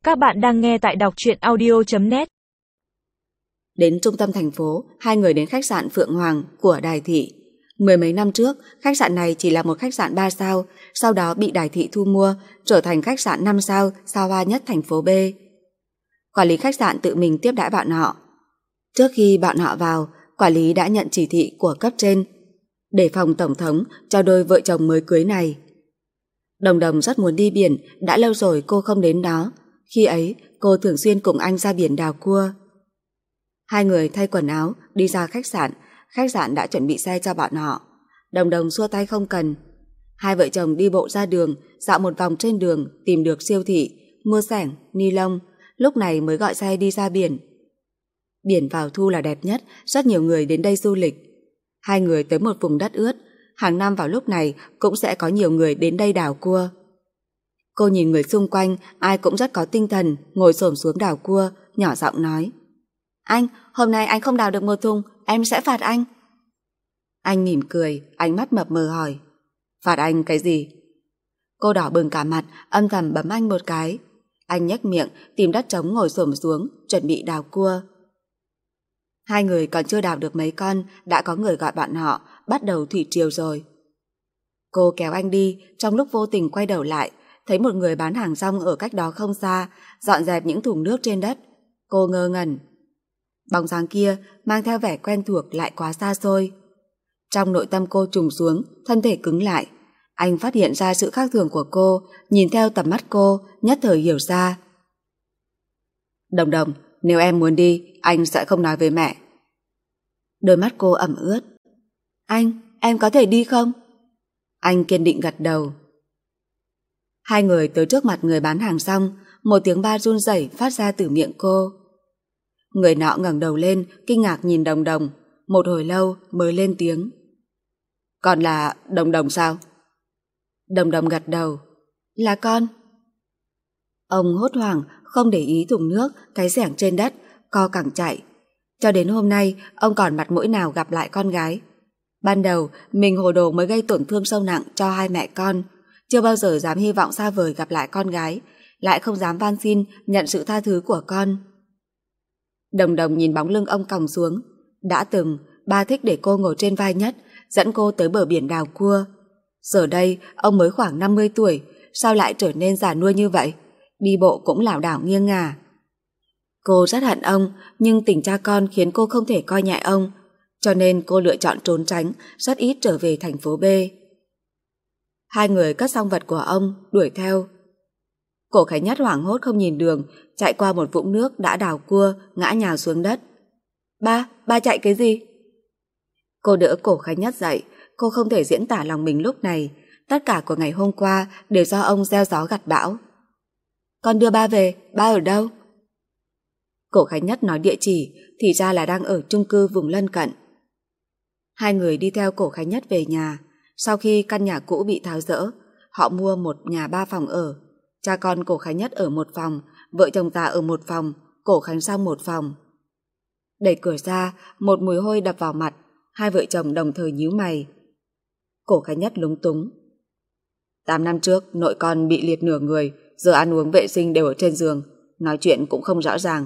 Các bạn đang nghe tại đọc truyện audio.net. Đến trung tâm thành phố, hai người đến khách sạn Phượng Hoàng của Đài Thị. Mười mấy năm trước, khách sạn này chỉ là một khách sạn 3 sao, sau đó bị Đài Thị thu mua, trở thành khách sạn 5 sao, xa hoa nhất thành phố B. Quản lý khách sạn tự mình tiếp đãi bọn họ. Trước khi bọn họ vào, quản lý đã nhận chỉ thị của cấp trên để phòng tổng thống cho đôi vợ chồng mới cưới này. Đồng Đồng rất muốn đi biển, đã lâu rồi cô không đến đó. Khi ấy, cô thường xuyên cùng anh ra biển đào cua. Hai người thay quần áo, đi ra khách sạn đã chuẩn bị xe cho bọn họ. Đồng Đồng xua tay không cần. Hai vợ chồng đi bộ ra đường, dạo một vòng trên đường, tìm được siêu thị, mua xẻng, ni lông, lúc này mới gọi xe đi ra biển. Biển vào thu là đẹp nhất, rất nhiều người đến đây du lịch. Hai người tới một vùng đất ướt, hàng năm vào lúc này cũng sẽ có nhiều người đến đây đào cua. Cô nhìn người xung quanh, ai cũng rất có tinh thần, ngồi xổm xuống đào cua, nhỏ giọng nói: "Anh, hôm nay anh không đào được một thùng, em sẽ phạt anh." Anh mỉm cười, ánh mắt mập mờ hỏi: "Phạt anh cái gì?" Cô đỏ bừng cả mặt, âm thầm bấm anh một cái. Anh nhếch miệng, tìm đất trống ngồi xổm xuống, chuẩn bị đào cua. Hai người còn chưa đào được mấy con, đã có người gọi bọn họ, bắt đầu thủy triều rồi. Cô kéo anh đi, trong lúc vô tình quay đầu lại, thấy một người bán hàng rong ở cách đó không xa, dọn dẹp những thùng nước trên đất. Cô ngơ ngẩn. Bóng dáng kia mang theo vẻ quen thuộc lại quá xa xôi. Trong nội tâm cô trùng xuống, thân thể cứng lại. Anh phát hiện ra sự khác thường của cô, nhìn theo tầm mắt cô, nhất thời hiểu ra. "Đồng Đồng, nếu em muốn đi, anh sẽ không nói với mẹ." Đôi mắt cô ẩm ướt. "Anh, em có thể đi không?" Anh kiên định gật đầu. Hai người tới trước mặt người bán hàng rong, một tiếng ba run rẩy phát ra từ miệng cô. Người nọ ngẩng đầu lên, kinh ngạc nhìn Đồng Đồng, một hồi lâu mới lên tiếng: "Con là Đồng Đồng sao?" Đồng Đồng gật đầu. "Là con." Ông hốt hoảng, không để ý thùng nước, cái xẻng trên đất, co cẳng chạy. Cho đến hôm nay, ông còn mặt mũi nào gặp lại con gái. Ban đầu, mình hồ đồ mới gây tổn thương sâu nặng cho hai mẹ con, chưa bao giờ dám hy vọng xa vời gặp lại con gái, lại không dám van xin nhận sự tha thứ của con. Đồng Đồng nhìn bóng lưng ông còng xuống. Đã từng, ba thích để cô ngồi trên vai nhất, dẫn cô tới bờ biển đào cua. Giờ đây, ông mới khoảng 50 tuổi, sao lại trở nên già nua như vậy? Đi bộ cũng lảo đảo nghiêng ngả. Cô rất hận ông, nhưng tình cha con khiến cô không thể coi nhẹ ông, cho nên cô lựa chọn trốn tránh, rất ít trở về thành phố B. Hai người cất xong vật của ông, đuổi theo. Cổ Khánh Nhất hoảng hốt không nhìn đường, chạy qua một vũng nước đã đào cua, ngã nhào xuống đất. Ba chạy cái gì?" Cô đỡ Cổ Khánh Nhất dậy, cô không thể diễn tả lòng mình lúc này. Tất cả của ngày hôm qua đều do ông gieo gió gặt bão. "Con đưa ba về, ba ở đâu?" Cổ Khánh Nhất nói địa chỉ, thì ra là đang ở chung cư vùng lân cận. Hai người đi theo Cổ Khánh Nhất về nhà. Sau khi căn nhà cũ bị tháo dỡ, họ mua một nhà 3 phòng ở. Cha con Cổ Khánh Nhất ở một phòng, vợ chồng già ở một phòng, Cổ Khánh Song một phòng. Đẩy cửa ra, một mùi hôi đập vào mặt, hai vợ chồng đồng thời nhíu mày. Cổ Khánh Nhất lúng túng. 8 năm trước, nội con bị liệt nửa người, giờ ăn uống vệ sinh đều ở trên giường, nói chuyện cũng không rõ ràng.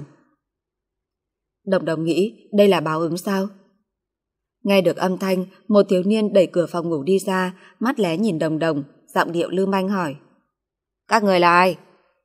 Đồng Đồng nghĩ đây là báo ứng sao? Nghe được âm thanh, một thiếu niên đẩy cửa phòng ngủ đi ra, mắt lé nhìn Đồng Đồng, giọng điệu lưu manh hỏi: "Các người là ai?"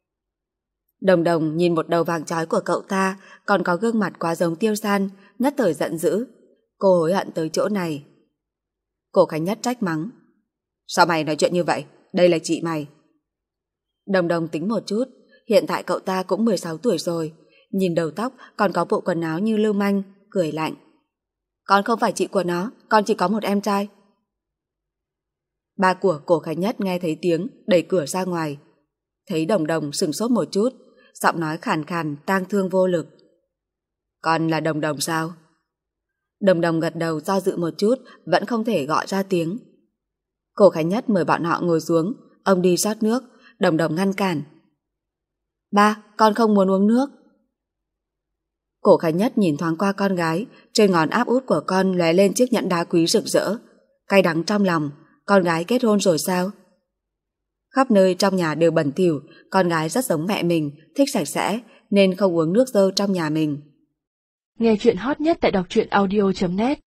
Đồng Đồng nhìn một đầu vàng chói của cậu ta, còn có gương mặt quá giống Tiêu San, nhất thời giận dữ. Cô hối hận tới chỗ này. Cổ Khánh Nhất trách mắng: "Sao mày nói chuyện như vậy? Đây là chị mày." Đồng Đồng tính một chút, hiện tại cậu ta cũng 16 tuổi rồi, nhìn đầu tóc còn có bộ quần áo như lưu manh, cười lạnh: "Con không phải chị của nó, con chỉ có một em trai." Ba của Cổ Khánh Nhất nghe thấy tiếng, đẩy cửa ra ngoài. Thấy Đồng Đồng sửng sốt một chút, giọng nói khàn khàn, tang thương vô lực: "Con là Đồng Đồng sao?" Đồng Đồng gật đầu, do dự một chút, vẫn không thể gọi ra tiếng. Cổ Khánh Nhất mời bọn họ ngồi xuống, ông đi rót nước. Đồng Đồng ngăn cản: "Ba, con không muốn uống nước." Cổ Khánh Nhất nhìn thoáng qua con gái, trên ngón áp út của con lóe lên chiếc nhẫn đá quý rực rỡ. Cay đắng trong lòng, con gái kết hôn rồi sao? Khắp nơi trong nhà đều bẩn thỉu, con gái rất giống mẹ mình, thích sạch sẽ nên không uống nước dơ trong nhà mình. Nghe chuyện hot nhất tại đọc truyện audio.net